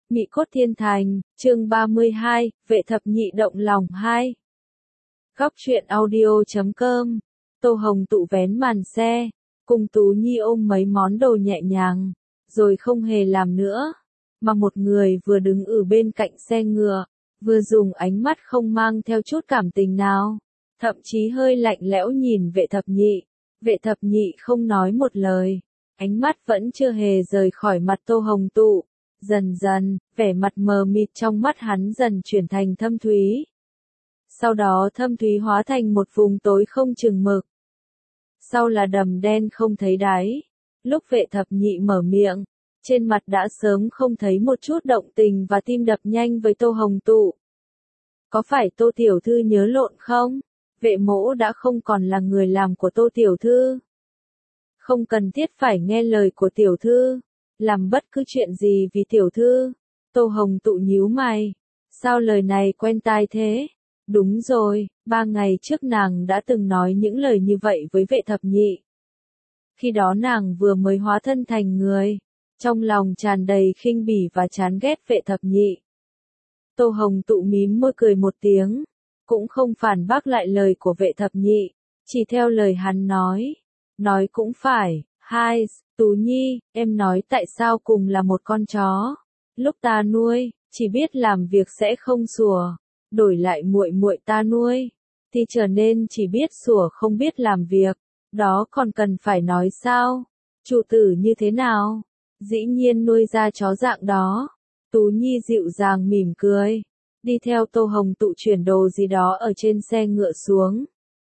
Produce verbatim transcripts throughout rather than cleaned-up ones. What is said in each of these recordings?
Mị cốt thiên thành, chương ba mươi hai, vệ thập nhị động lòng hai. Góc truyện audio chấm com, Tô Hồng tụ vén màn xe, cùng Tú Nhi ôm mấy món đồ nhẹ nhàng, rồi không hề làm nữa, mà một người vừa đứng ở bên cạnh xe ngựa, vừa dùng ánh mắt không mang theo chút cảm tình nào, thậm chí hơi lạnh lẽo nhìn vệ thập nhị. Vệ thập nhị không nói một lời, ánh mắt vẫn chưa hề rời khỏi mặt Tô Hồng tụ. Dần dần, vẻ mặt mờ mịt trong mắt hắn dần chuyển thành thâm thúy. Sau đó thâm thúy hóa thành một vùng tối không chừng mực. Sau là đầm đen không thấy đáy. Lúc vệ thập nhị mở miệng, trên mặt đã sớm không thấy một chút động tình và tim đập nhanh với Tô Hồng tụ. Có phải Tô tiểu thư nhớ lộn không? Vệ mỗ đã không còn là người làm của Tô tiểu thư. Không cần thiết phải nghe lời của tiểu thư. Làm bất cứ chuyện gì vì tiểu thư. Tô Hồng tụ nhíu mày. Sao lời này quen tai thế? Đúng rồi, ba ngày trước nàng đã từng nói những lời như vậy với vệ thập nhị. Khi đó nàng vừa mới hóa thân thành người, trong lòng tràn đầy khinh bỉ và chán ghét vệ thập nhị. Tô Hồng tụ mím môi cười một tiếng, cũng không phản bác lại lời của vệ thập nhị, chỉ theo lời hắn nói. Nói cũng phải, hai, Tú Nhi, em nói tại sao cùng là một con chó. Lúc ta nuôi, chỉ biết làm việc sẽ không sủa, đổi lại muội muội ta nuôi, thì trở nên chỉ biết sủa không biết làm việc, đó còn cần phải nói sao? Chủ tử như thế nào? Dĩ nhiên nuôi ra chó dạng đó. Tú Nhi dịu dàng mỉm cười, đi theo Tô Hồng tụ chuyển đồ gì đó ở trên xe ngựa xuống.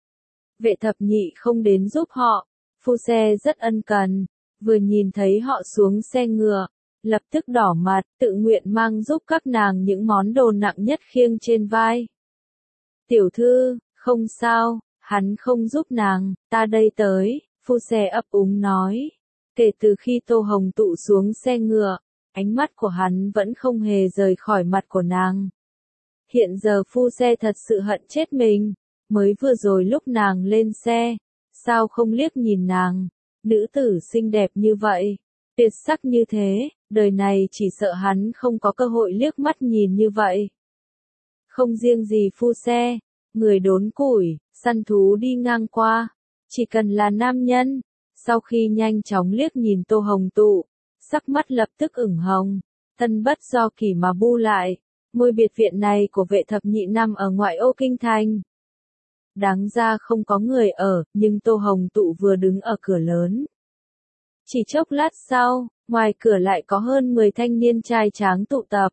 Vệ thập nhị không đến giúp họ, phu xe rất ân cần. Vừa nhìn thấy họ xuống xe ngựa, lập tức đỏ mặt, tự nguyện mang giúp các nàng những món đồ nặng nhất khiêng trên vai. Tiểu thư, không sao, hắn không giúp nàng, ta đây tới, phu xe ấp úng nói. Kể từ khi Tô Hồng tụ xuống xe ngựa, ánh mắt của hắn vẫn không hề rời khỏi mặt của nàng. Hiện giờ phu xe thật sự hận chết mình, mới vừa rồi lúc nàng lên xe, sao không liếc nhìn nàng. Nữ tử xinh đẹp như vậy, tuyệt sắc như thế, đời này chỉ sợ hắn không có cơ hội liếc mắt nhìn như vậy. Không riêng gì phu xe, người đốn củi, săn thú đi ngang qua, chỉ cần là nam nhân, sau khi nhanh chóng liếc nhìn Tô Hồng tụ, sắc mắt lập tức ửng hồng, thân bất do kỷ mà bu lại. Ngôi biệt viện này của vệ thập nhị nằm ở ngoại ô kinh thành. Đáng ra không có người ở, nhưng Tô Hồng tụ vừa đứng ở cửa lớn. Chỉ chốc lát sau, ngoài cửa lại có hơn mười thanh niên trai tráng tụ tập.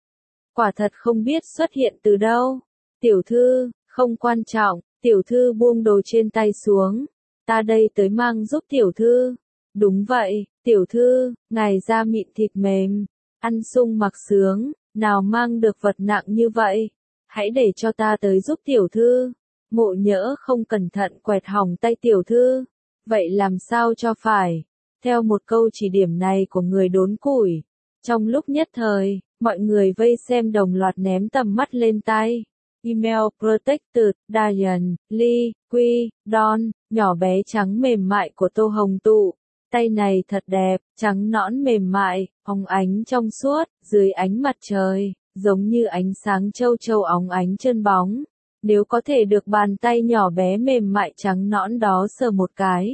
Quả thật không biết xuất hiện từ đâu. Tiểu thư, không quan trọng, tiểu thư buông đồ trên tay xuống. Ta đây tới mang giúp tiểu thư. Đúng vậy, tiểu thư, ngài da mịn thịt mềm, ăn sung mặc sướng, nào mang được vật nặng như vậy. Hãy để cho ta tới giúp tiểu thư. Mộ nhỡ không cẩn thận quẹt hỏng tay tiểu thư, vậy làm sao cho phải? Theo một câu chỉ điểm này của người đốn củi, trong lúc nhất thời, mọi người vây xem đồng loạt ném tầm mắt lên tay. Email Protected, Diane, Lee, Quy, Don, nhỏ bé trắng mềm mại của Tô Hồng tụ. Tay này thật đẹp, trắng nõn mềm mại, óng ánh trong suốt, dưới ánh mặt trời, giống như ánh sáng châu châu óng ánh chân bóng. Nếu có thể được bàn tay nhỏ bé mềm mại trắng nõn đó sờ một cái.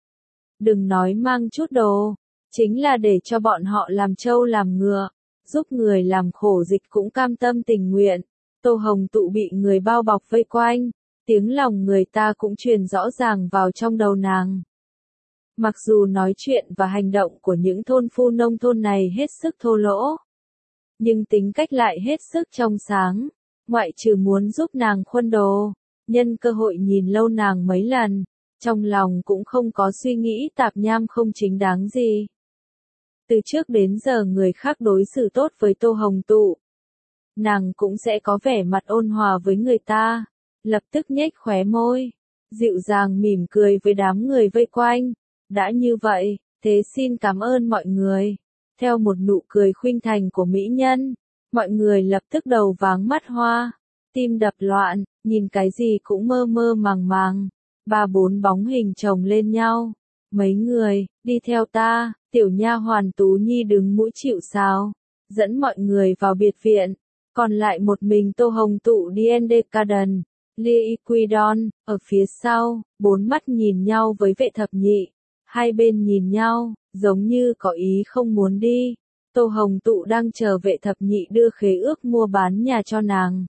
Đừng nói mang chút đồ, chính là để cho bọn họ làm trâu làm ngựa, giúp người làm khổ dịch cũng cam tâm tình nguyện. Tô Hồng tụ bị người bao bọc vây quanh, tiếng lòng người ta cũng truyền rõ ràng vào trong đầu nàng. Mặc dù nói chuyện và hành động của những thôn phu nông thôn này hết sức thô lỗ, nhưng tính cách lại hết sức trong sáng. Ngoại trừ muốn giúp nàng khuân đồ, nhân cơ hội nhìn lâu nàng mấy lần, trong lòng cũng không có suy nghĩ tạp nham không chính đáng gì. Từ trước đến giờ người khác đối xử tốt với Tô Hồng tụ, nàng cũng sẽ có vẻ mặt ôn hòa với người ta, lập tức nhếch khóe môi, dịu dàng mỉm cười với đám người vây quanh. Đã như vậy, thế xin cảm ơn mọi người. Theo một nụ cười khuynh thành của mỹ nhân, mọi người lập tức đầu váng mắt hoa, tim đập loạn, nhìn cái gì cũng mơ mơ màng màng. Ba bốn bóng hình chồng lên nhau. Mấy người, đi theo ta, tiểu nha hoàn Tú Nhi đứng mũi chịu sào. dẫn mọi người vào biệt viện, còn lại một mình Tô Hồng Tụ Diendecaden, Liquidon, ở phía sau, bốn mắt nhìn nhau với vệ thập nhị, hai bên nhìn nhau, giống như có ý không muốn đi. Tô Hồng Tụ đang chờ vệ thập nhị đưa khế ước mua bán nhà cho nàng.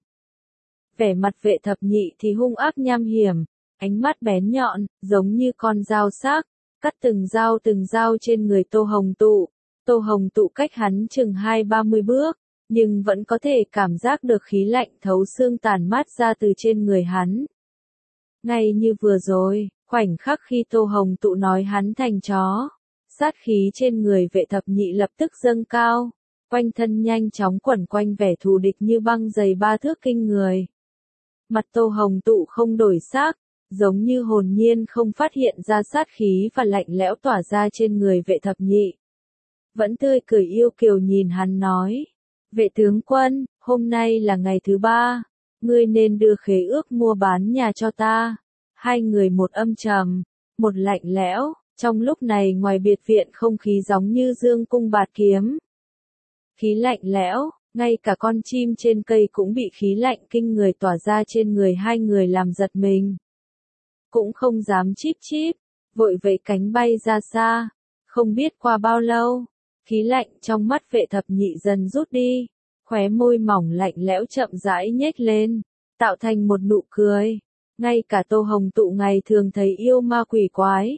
Vẻ mặt vệ thập nhị thì hung ác nham hiểm, ánh mắt bén nhọn, giống như con dao sắc, cắt từng dao từng dao trên người Tô Hồng Tụ. Tô Hồng Tụ cách hắn chừng hai ba mươi bước, nhưng vẫn có thể cảm giác được khí lạnh thấu xương tàn mát ra từ trên người hắn. Ngay như vừa rồi, khoảnh khắc khi Tô Hồng Tụ nói hắn thành chó, sát khí trên người vệ thập nhị lập tức dâng cao, quanh thân nhanh chóng quẩn quanh vẻ thù địch như băng dày ba thước kinh người. Mặt Tô Hồng Tụ không đổi sắc, giống như hồn nhiên không phát hiện ra sát khí và lạnh lẽo tỏa ra trên người vệ thập nhị. Vẫn tươi cười yêu kiều nhìn hắn nói, vệ tướng quân, hôm nay là ngày thứ ba, ngươi nên đưa khế ước mua bán nhà cho ta. Hai người một âm trầm, một lạnh lẽo, trong lúc này ngoài biệt viện không khí giống như dương cung bạt kiếm. Khí lạnh lẽo, ngay cả con chim trên cây cũng bị khí lạnh kinh người tỏa ra trên người hai người làm giật mình. Cũng không dám chíp chíp, vội vẫy cánh bay ra xa, không biết qua bao lâu, khí lạnh trong mắt vệ thập nhị dần rút đi, khóe môi mỏng lạnh lẽo chậm rãi nhếch lên, tạo thành một nụ cười. Ngay cả Tô Hồng Tụ ngày thường thấy yêu ma quỷ quái,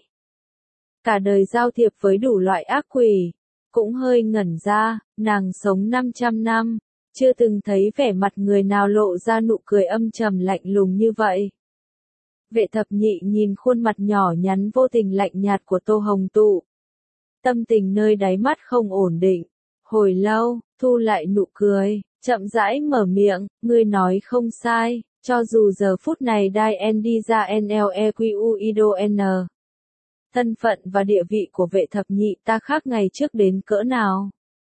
cả đời giao thiệp với đủ loại ác quỷ, cũng hơi ngẩn ra, nàng sống năm trăm năm, chưa từng thấy vẻ mặt người nào lộ ra nụ cười âm trầm lạnh lùng như vậy. Vệ thập nhị nhìn khuôn mặt nhỏ nhắn vô tình lạnh nhạt của Tô Hồng Tụ. Tâm tình nơi đáy mắt không ổn định, hồi lâu, thu lại nụ cười, chậm rãi mở miệng, ngươi nói không sai. Cho dù giờ phút này Dai En đi ra en lờ e quy u Ido N. Thân phận và địa vị của vệ thập nhị ta khác ngày trước đến cỡ nào.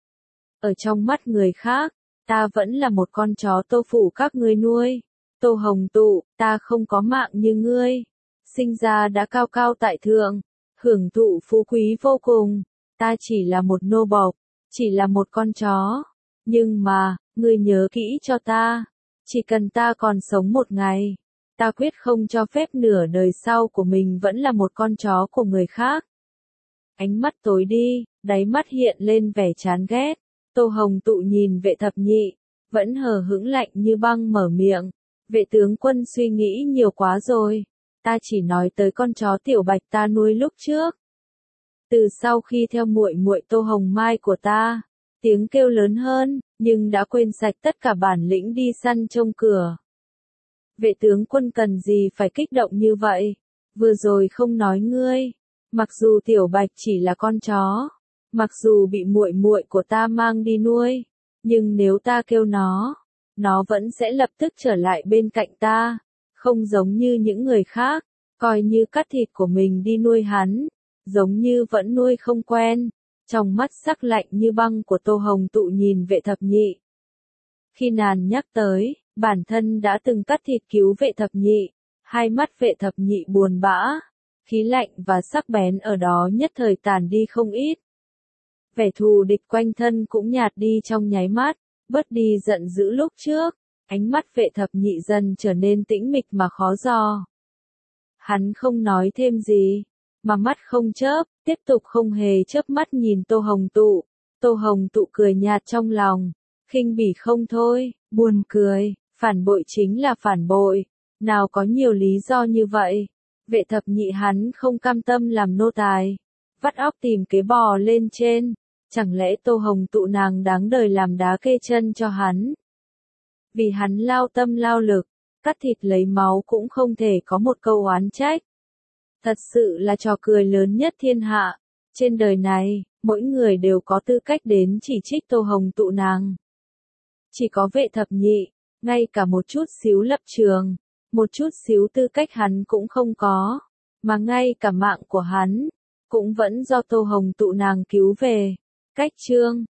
Ở trong mắt người khác, ta vẫn là một con chó tô phụ các ngươi nuôi. Tô Hồng Tụ, ta không có mạng như ngươi. Sinh ra đã cao cao tại thượng, hưởng thụ phú quý vô cùng. Ta chỉ là một nô bộc, chỉ là một con chó. Nhưng mà, ngươi nhớ kỹ cho ta. Chỉ cần ta còn sống một ngày, ta quyết không cho phép nửa đời sau của mình vẫn là một con chó của người khác. Ánh mắt tối đi, đáy mắt hiện lên vẻ chán ghét. Tô Hồng Tụ nhìn vệ thập nhị, vẫn hờ hững lạnh như băng mở miệng. Vệ tướng quân suy nghĩ nhiều quá rồi, ta chỉ nói tới con chó tiểu bạch ta nuôi lúc trước. Từ sau khi theo muội muội Tô Hồng Mai của ta, tiếng kêu lớn hơn, nhưng đã quên sạch tất cả bản lĩnh đi săn trông cửa. Vệ tướng quân cần gì phải kích động như vậy? Vừa rồi không nói ngươi, mặc dù tiểu bạch chỉ là con chó, mặc dù bị muội muội của ta mang đi nuôi, nhưng nếu ta kêu nó, nó vẫn sẽ lập tức trở lại bên cạnh ta, không giống như những người khác, coi như cắt thịt của mình đi nuôi hắn, giống như vẫn nuôi không quen. Trong mắt sắc lạnh như băng của Tô Hồng Tụ nhìn vệ thập nhị. Khi nàng nhắc tới, bản thân đã từng cắt thịt cứu vệ thập nhị, hai mắt vệ thập nhị buồn bã, khí lạnh và sắc bén ở đó nhất thời tàn đi không ít. Vẻ thù địch quanh thân cũng nhạt đi trong nháy mắt, bớt đi giận dữ lúc trước, ánh mắt vệ thập nhị dần trở nên tĩnh mịch mà khó dò. Hắn không nói thêm gì, mà mắt không chớp, tiếp tục không hề chớp mắt nhìn Tô Hồng Tụ. Tô Hồng Tụ cười nhạt trong lòng, khinh bỉ không thôi, buồn cười, phản bội chính là phản bội, nào có nhiều lý do như vậy. Vệ thập nhị hắn không cam tâm làm nô tài, vắt óc tìm kế bò lên trên, chẳng lẽ Tô Hồng Tụ nàng đáng đời làm đá kê chân cho hắn. Vì hắn lao tâm lao lực, cắt thịt lấy máu cũng không thể có một câu oán trách. Thật sự là trò cười lớn nhất thiên hạ. Trên đời này, mỗi người đều có tư cách đến chỉ trích Tô Hồng Tụ nàng. Chỉ có vệ thập nhị, ngay cả một chút xíu lập trường, một chút xíu tư cách hắn cũng không có, mà ngay cả mạng của hắn, cũng vẫn do Tô Hồng Tụ nàng cứu về. Cách chương